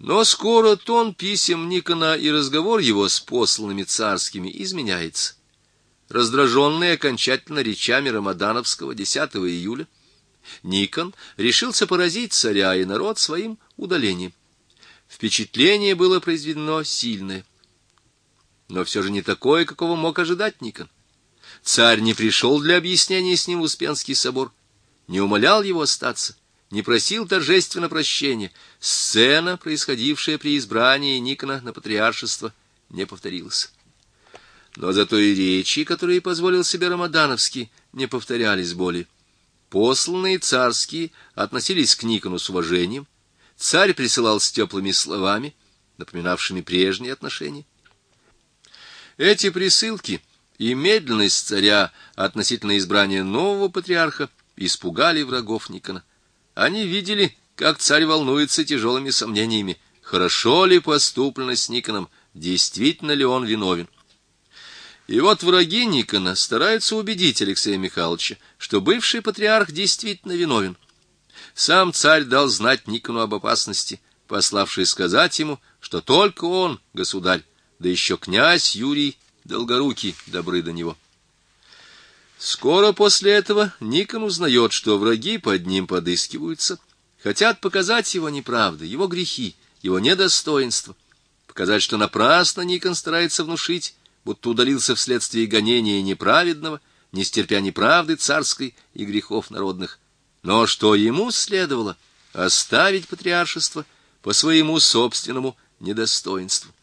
Но скоро тон писем Никона и разговор его с посланными царскими изменяется. Раздраженный окончательно речами Рамадановского 10 июля, Никон решился поразить царя и народ своим удалением. Впечатление было произведено сильное, но все же не такое, какого мог ожидать Никон. Царь не пришел для объяснения с ним в Успенский собор, не умолял его остаться, не просил торжественно прощения. Сцена, происходившая при избрании Никона на патриаршество, не повторилась. Но зато и речи, которые позволил себе Рамадановский, не повторялись более. Посланные царские относились к Никону с уважением, царь присылал с теплыми словами, напоминавшими прежние отношения. Эти присылки и медленность царя относительно избрания нового патриарха испугали врагов Никона. Они видели, как царь волнуется тяжелыми сомнениями, хорошо ли поступлено с Никоном, действительно ли он виновен. И вот враги Никона стараются убедить Алексея Михайловича, что бывший патриарх действительно виновен. Сам царь дал знать Никону об опасности, пославший сказать ему, что только он, государь, да еще князь Юрий Долгорукий добры до него. Скоро после этого Никон узнает, что враги под ним подыскиваются, хотят показать его неправды, его грехи, его недостоинство, показать, что напрасно Никон старается внушить, будто удалился вследствие гонения неправедного, не стерпя неправды царской и грехов народных, но что ему следовало оставить патриаршество по своему собственному недостоинству.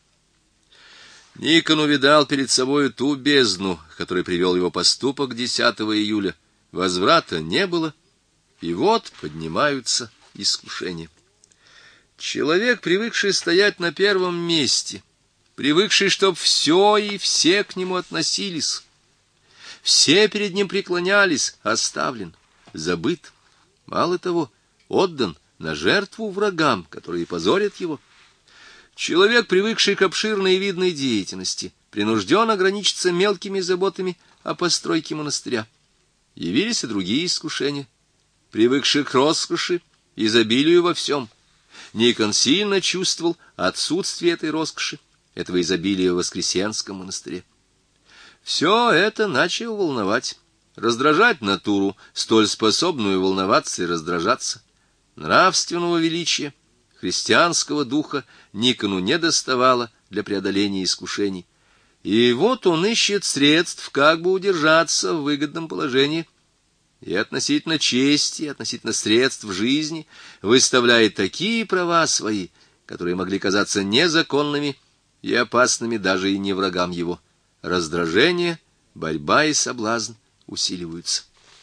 Никон увидал перед собою ту бездну, которой привел его поступок 10 июля. Возврата не было, и вот поднимаются искушения. Человек, привыкший стоять на первом месте, привыкший, чтоб все и все к нему относились, все перед ним преклонялись, оставлен, забыт, мало того, отдан на жертву врагам, которые позорят его. Человек, привыкший к обширной и видной деятельности, принужден ограничиться мелкими заботами о постройке монастыря. Явились и другие искушения, привыкшие к роскоши, изобилию во всем. Никон сильно чувствовал отсутствие этой роскоши, этого изобилия в Воскресенском монастыре. Все это начало волновать, раздражать натуру, столь способную волноваться и раздражаться. Нравственного величия, христианского духа Никону недоставало для преодоления искушений. И вот он ищет средств, как бы удержаться в выгодном положении, и относительно чести, и относительно средств жизни выставляет такие права свои, которые могли казаться незаконными и опасными даже и не врагам его. Раздражение, борьба и соблазн усиливаются.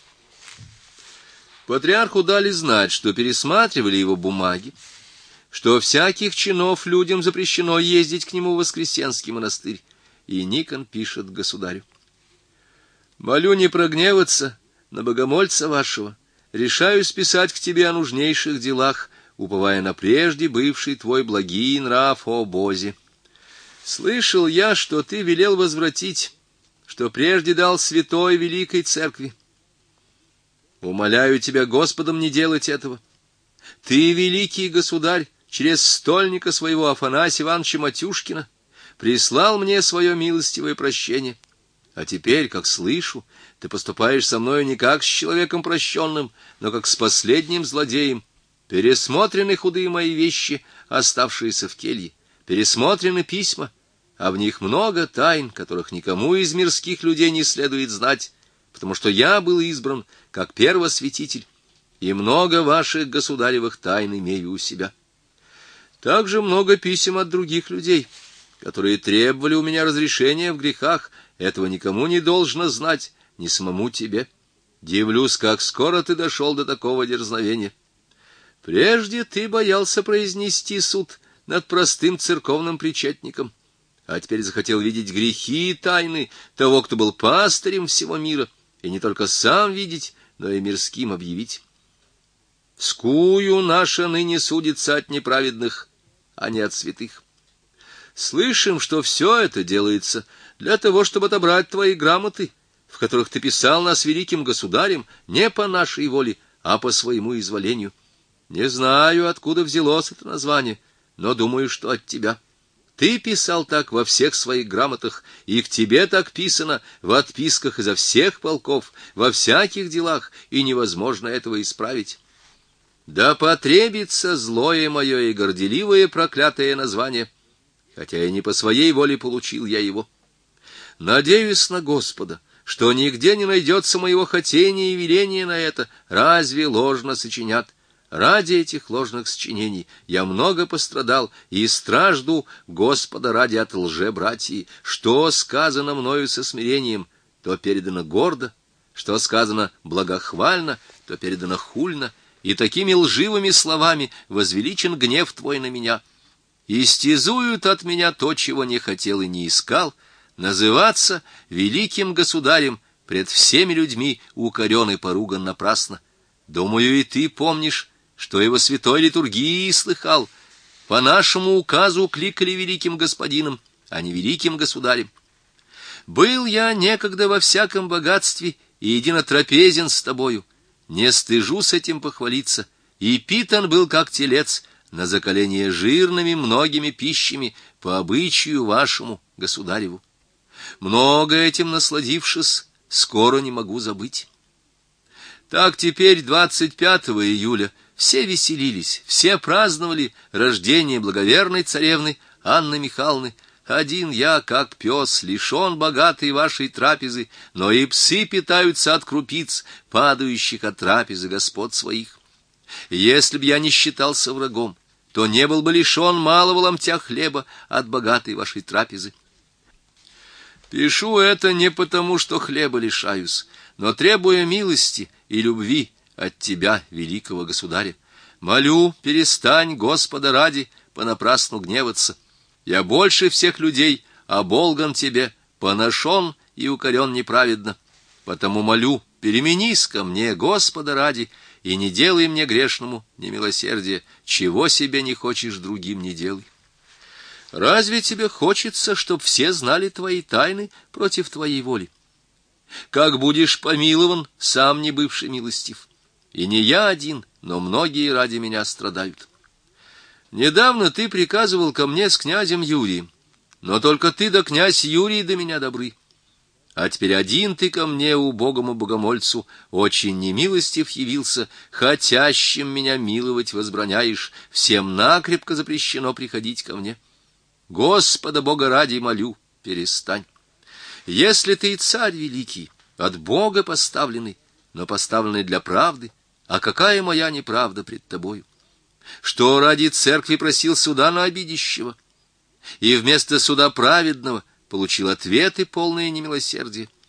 Патриарху дали знать, что пересматривали его бумаги, что всяких чинов людям запрещено ездить к нему в Воскресенский монастырь, и Никон пишет государю: «Молю не прогневаться на богомольца вашего, решаюсь писать к тебе о нужнейших делах, уповая на прежде бывший твой благий нрав о Бозе. Слышал я, что ты велел возвратить, что прежде дал святой великой церкви. Умоляю тебя Господом не делать этого. Ты, великий государь, через стольника своего Афанасия Ивановича Матюшкина прислал мне свое милостивое прощение. А теперь, как слышу, ты поступаешь со мною не как с человеком прощенным, но как с последним злодеем. Пересмотрены худые мои вещи, оставшиеся в келье, пересмотрены письма, а в них много тайн, которых никому из мирских людей не следует знать, потому что я был избран как первосвятитель, и много ваших государевых тайн имею у себя. Также много писем от других людей, которые требовали у меня разрешения в грехах. Этого никому не должно знать, ни самому тебе. Дивлюсь, как скоро ты дошел до такого дерзновения. Прежде ты боялся произнести суд над простым церковным причетником, а теперь захотел видеть грехи и тайны того, кто был пастырем всего мира, и не только сам видеть, но и мирским объявить. Скую наша ныне судится от неправедных, а не от святых. Слышим, что все это делается для того, чтобы отобрать твои грамоты, в которых ты писал нас великим государем не по нашей воле, а по своему изволению. Не знаю, откуда взялось это название, но думаю, что от тебя. Ты писал так во всех своих грамотах, и к тебе так писано в отписках изо всех полков, во всяких делах, и невозможно этого исправить. Да потребится злое мое и горделивое проклятое название, хотя и не по своей воле получил я его. Надеюсь на Господа, что нигде не найдется моего хотения и веления на это, разве ложно сочинят. Ради этих ложных сочинений я много пострадал и стражду Господа ради от лжебратьи. Что сказано мною со смирением, то передано гордо, что сказано благохвально, то передано хульно, и такими лживыми словами возвеличен гнев твой на меня. Истязуют от меня то, чего не хотел и не искал, называться великим государем пред всеми людьми укорен и поруган напрасно. Думаю, и ты помнишь, что его святой литургии слыхал. По нашему указу кликали великим господином, а не великим государем. Был я некогда во всяком богатстве и единотрапезен с тобою. Не стыжусь этим похвалиться, и питан был как телец на закаление жирными многими пищами по обычаю вашему, государеву. Много этим насладившись, скоро не могу забыть. Так теперь 25 июля все веселились, все праздновали рождение благоверной царевны Анны Михайловны. Один я, как пес, лишен богатой вашей трапезы, но и псы питаются от крупиц, падающих от трапезы господ своих. Если б я не считался врагом, то не был бы лишен малого ломтя хлеба от богатой вашей трапезы. Пишу это не потому, что хлеба лишаюсь, но требуя милости и любви от тебя, великого государя. Молю, перестань, Господа ради, понапрасну гневаться. Я больше всех людей оболган тебе, поношен и укорен неправедно. Потому молю, переменись ко мне, Господа ради, и не делай мне грешному немилосердия, чего себе не хочешь, другим не делай. Разве тебе хочется, чтоб все знали твои тайны против твоей воли? Как будешь помилован, сам не бывший милостив. И не я один, но многие ради меня страдают. Недавно ты приказывал ко мне с князем Юрием, но только ты да князь Юрий до меня добры. А теперь один ты ко мне, убогому богомольцу, очень немилостив явился, хотящим меня миловать возбраняешь, всем накрепко запрещено приходить ко мне. Господа Бога ради молю, перестань. Если ты и царь великий, от Бога поставленный, но поставленный для правды, а какая моя неправда пред тобою? Что ради церкви просил суда на обидящего, и вместо суда праведного получил ответы полные немилосердия?